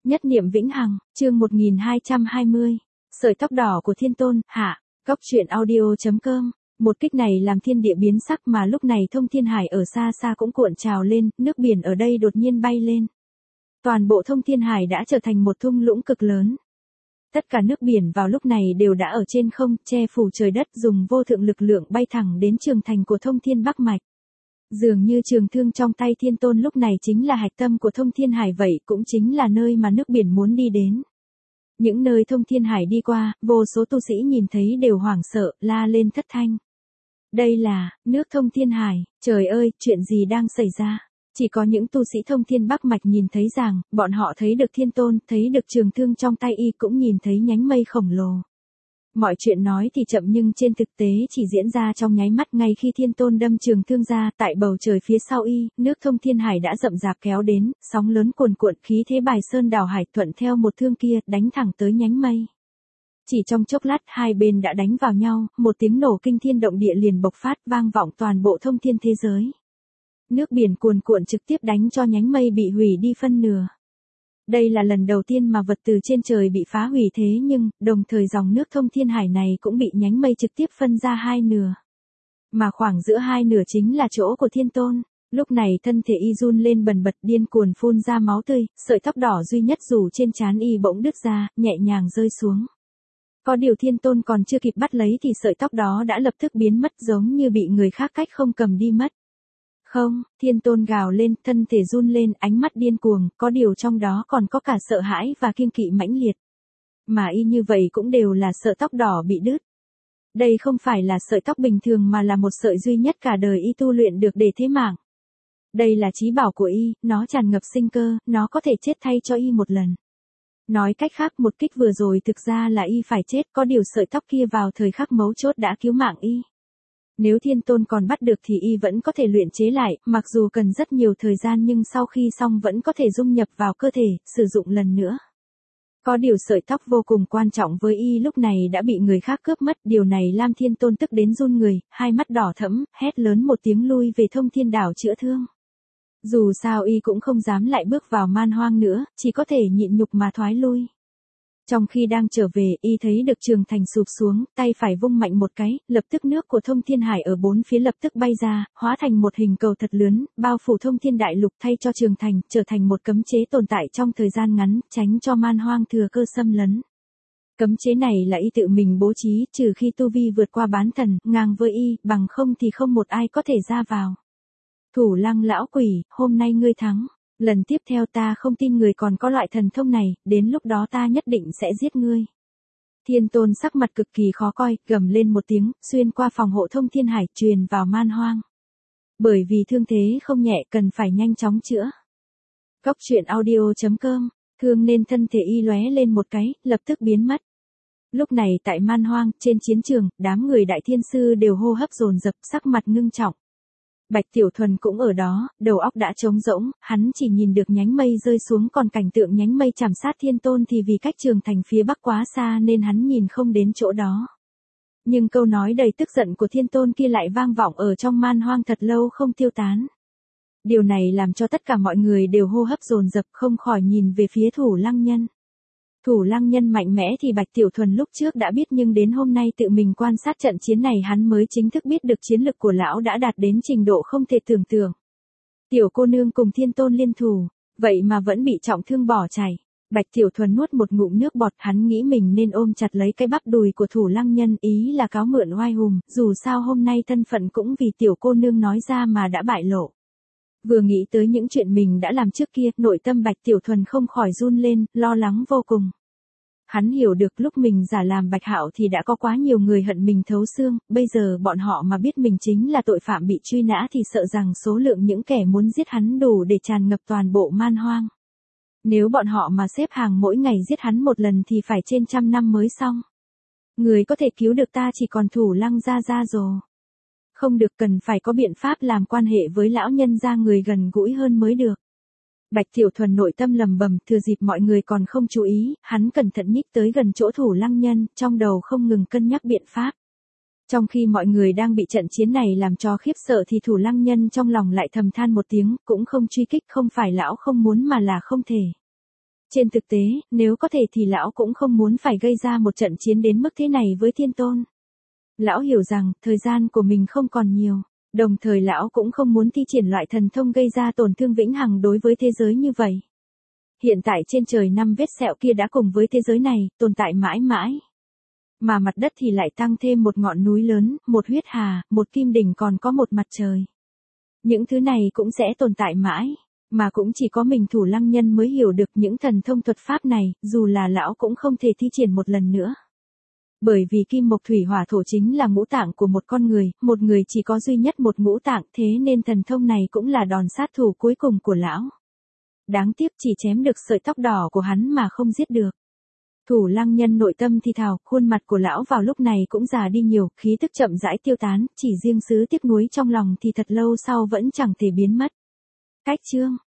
Nhất niệm vĩnh hằng, chương 1220. Sợi tóc đỏ của Thiên Tôn, hạ. Góc truyện audio.com. Một kích này làm thiên địa biến sắc mà lúc này Thông Thiên Hải ở xa xa cũng cuộn trào lên, nước biển ở đây đột nhiên bay lên. Toàn bộ Thông Thiên Hải đã trở thành một thung lũng cực lớn. Tất cả nước biển vào lúc này đều đã ở trên không, che phủ trời đất, dùng vô thượng lực lượng bay thẳng đến trường thành của Thông Thiên Bắc Mạch. Dường như trường thương trong tay Thiên Tôn lúc này chính là hạch tâm của Thông Thiên Hải vậy, cũng chính là nơi mà nước biển muốn đi đến. Những nơi Thông Thiên Hải đi qua, vô số tu sĩ nhìn thấy đều hoảng sợ, la lên thất thanh. Đây là, nước Thông Thiên Hải, trời ơi, chuyện gì đang xảy ra? Chỉ có những tu sĩ Thông Thiên Bắc Mạch nhìn thấy rằng, bọn họ thấy được Thiên Tôn, thấy được trường thương trong tay y, cũng nhìn thấy nhánh mây khổng lồ. Mọi chuyện nói thì chậm nhưng trên thực tế chỉ diễn ra trong nháy mắt. Ngay khi Thiên Tôn đâm trường thương ra, tại bầu trời phía sau y, nước Thông Thiên Hải đã rậm rạp kéo đến, sóng lớn cuồn cuộn, khí thế bài sơn đảo hải, thuận theo một thương kia, đánh thẳng tới nhánh mây. Chỉ trong chốc lát hai bên đã đánh vào nhau, một tiếng nổ kinh thiên động địa liền bộc phát, vang vọng toàn bộ thông thiên thế giới. Nước biển cuồn cuộn trực tiếp đánh cho nhánh mây bị hủy đi phân nửa. Đây là lần đầu tiên mà vật từ trên trời bị phá hủy, thế nhưng, đồng thời dòng nước Thông Thiên Hải này cũng bị nhánh mây trực tiếp phân ra hai nửa. Mà khoảng giữa hai nửa chính là chỗ của Thiên Tôn. Lúc này thân thể y run lên bần bật, điên cuồng phun ra máu tươi, sợi tóc đỏ duy nhất rủ trên trán y bỗng đứt ra, nhẹ nhàng rơi xuống. Có điều Thiên Tôn còn chưa kịp bắt lấy thì sợi tóc đó đã lập tức biến mất, giống như bị người khác cách không cầm đi mất. Không, Thiên Tôn gào lên, thân thể run lên, ánh mắt điên cuồng, có điều trong đó còn có cả sợ hãi và kiêng kỵ mãnh liệt. Mà y như vậy cũng đều là sợi tóc đỏ bị đứt. Đây không phải là sợi tóc bình thường mà là một sợi duy nhất cả đời y tu luyện được để thế mạng. Đây là chí bảo của y, nó tràn ngập sinh cơ, nó có thể chết thay cho y một lần. Nói cách khác, một kích vừa rồi thực ra là y phải chết, có điều sợi tóc kia vào thời khắc mấu chốt đã cứu mạng y. Nếu Thiên Tôn còn bắt được thì y vẫn có thể luyện chế lại, mặc dù cần rất nhiều thời gian nhưng sau khi xong vẫn có thể dung nhập vào cơ thể, sử dụng lần nữa. Có điều sợi tóc vô cùng quan trọng với y lúc này đã bị người khác cướp mất, điều này làm Thiên Tôn tức đến run người, hai mắt đỏ thẫm, hét lớn một tiếng lui về Thông Thiên Đảo chữa thương. Dù sao y cũng không dám lại bước vào man hoang nữa, chỉ có thể nhịn nhục mà thoái lui. Trong khi đang trở về, y thấy được trường thành sụp xuống, tay phải vung mạnh một cái, lập tức nước của Thông Thiên Hải ở bốn phía lập tức bay ra, hóa thành một hình cầu thật lớn, bao phủ Thông Thiên Đại Lục, thay cho trường thành, trở thành một cấm chế tồn tại trong thời gian ngắn, tránh cho man hoang thừa cơ xâm lấn. Cấm chế này là y tự mình bố trí, trừ khi tu vi vượt qua bán thần, ngang với y, bằng không thì không một ai có thể ra vào. Thủ Lăng lão quỷ, hôm nay ngươi thắng. Lần tiếp theo ta không tin người còn có loại thần thông này, đến lúc đó ta nhất định sẽ giết ngươi. Thiên Tôn sắc mặt cực kỳ khó coi, gầm lên một tiếng, xuyên qua phòng hộ Thông Thiên Hải, truyền vào man hoang. Bởi vì thương thế không nhẹ, cần phải nhanh chóng chữa. Góc truyện audio.com, thương nên thân thể y lóe lên một cái, lập tức biến mất. Lúc này tại man hoang, trên chiến trường, đám người đại thiên sư đều hô hấp dồn dập, sắc mặt ngưng trọng. Bạch Tiểu Thuần cũng ở đó, đầu óc đã trống rỗng, hắn chỉ nhìn được nhánh mây rơi xuống, còn cảnh tượng nhánh mây chảm sát Thiên Tôn thì vì cách trường thành phía bắc quá xa nên hắn nhìn không đến chỗ đó. Nhưng câu nói đầy tức giận của Thiên Tôn kia lại vang vọng ở trong man hoang thật lâu không tiêu tán. Điều này làm cho tất cả mọi người đều hô hấp dồn dập, không khỏi nhìn về phía Thủ Lăng Nhân. Thủ Lăng Nhân mạnh mẽ thì Bạch Tiểu Thuần lúc trước đã biết, nhưng đến hôm nay tự mình quan sát trận chiến này hắn mới chính thức biết được chiến lực của lão đã đạt đến trình độ không thể tưởng tượng. Tiểu cô nương cùng Thiên Tôn liên thủ, vậy mà vẫn bị trọng thương bỏ chạy. Bạch Tiểu Thuần nuốt một ngụm nước bọt, hắn nghĩ mình nên ôm chặt lấy cái bắp đùi của Thủ Lăng Nhân, ý là cáo mượn oai hùng, dù sao hôm nay thân phận cũng vì tiểu cô nương nói ra mà đã bại lộ. Vừa nghĩ tới những chuyện mình đã làm trước kia, nội tâm Bạch Tiểu Thuần không khỏi run lên, lo lắng vô cùng. Hắn hiểu được lúc mình giả làm Bạch Hạo thì đã có quá nhiều người hận mình thấu xương, bây giờ bọn họ mà biết mình chính là tội phạm bị truy nã thì sợ rằng số lượng những kẻ muốn giết hắn đủ để tràn ngập toàn bộ man hoang. Nếu bọn họ mà xếp hàng mỗi ngày giết hắn một lần thì phải trên 100 năm mới xong. Người có thể cứu được ta chỉ còn Thủ Lăng gia gia rồi. Không được, cần phải có biện pháp làm quan hệ với lão nhân gia người gần gũi hơn mới được. Bạch Tiểu Thuần nội tâm lầm bầm, thừa dịp mọi người còn không chú ý, hắn cẩn thận nhích tới gần chỗ Thủ Lăng Nhân, trong đầu không ngừng cân nhắc biện pháp. Trong khi mọi người đang bị trận chiến này làm cho khiếp sợ thì Thủ Lăng Nhân trong lòng lại thầm than một tiếng, cũng không truy kích, không phải lão không muốn mà là không thể. Trên thực tế, nếu có thể thì lão cũng không muốn phải gây ra một trận chiến đến mức thế này với thiên tôn. Lão hiểu rằng, thời gian của mình không còn nhiều, đồng thời lão cũng không muốn thi triển loại thần thông gây ra tổn thương vĩnh hằng đối với thế giới như vậy. Hiện tại trên trời 5 vết sẹo kia đã cùng với thế giới này, tồn tại mãi mãi. Mà mặt đất thì lại tăng thêm một ngọn núi lớn, một huyết hà, một kim đỉnh còn có một mặt trời. Những thứ này cũng sẽ tồn tại mãi, mà cũng chỉ có mình Thủ Lăng Nhân mới hiểu được những thần thông thuật pháp này, dù là lão cũng không thể thi triển một lần nữa. Bởi vì kim mộc thủy hỏa thổ chính là ngũ tạng của một con người chỉ có duy nhất một ngũ tạng, thế nên thần thông này cũng là đòn sát thủ cuối cùng của lão. Đáng tiếc chỉ chém được sợi tóc đỏ của hắn mà không giết được. Thủ Lăng Nhân nội tâm thì thào, khuôn mặt của lão vào lúc này cũng già đi nhiều, khí tức chậm rãi tiêu tán, chỉ riêng xứ tiếc nuối trong lòng thì thật lâu sau vẫn chẳng thể biến mất. Cách chương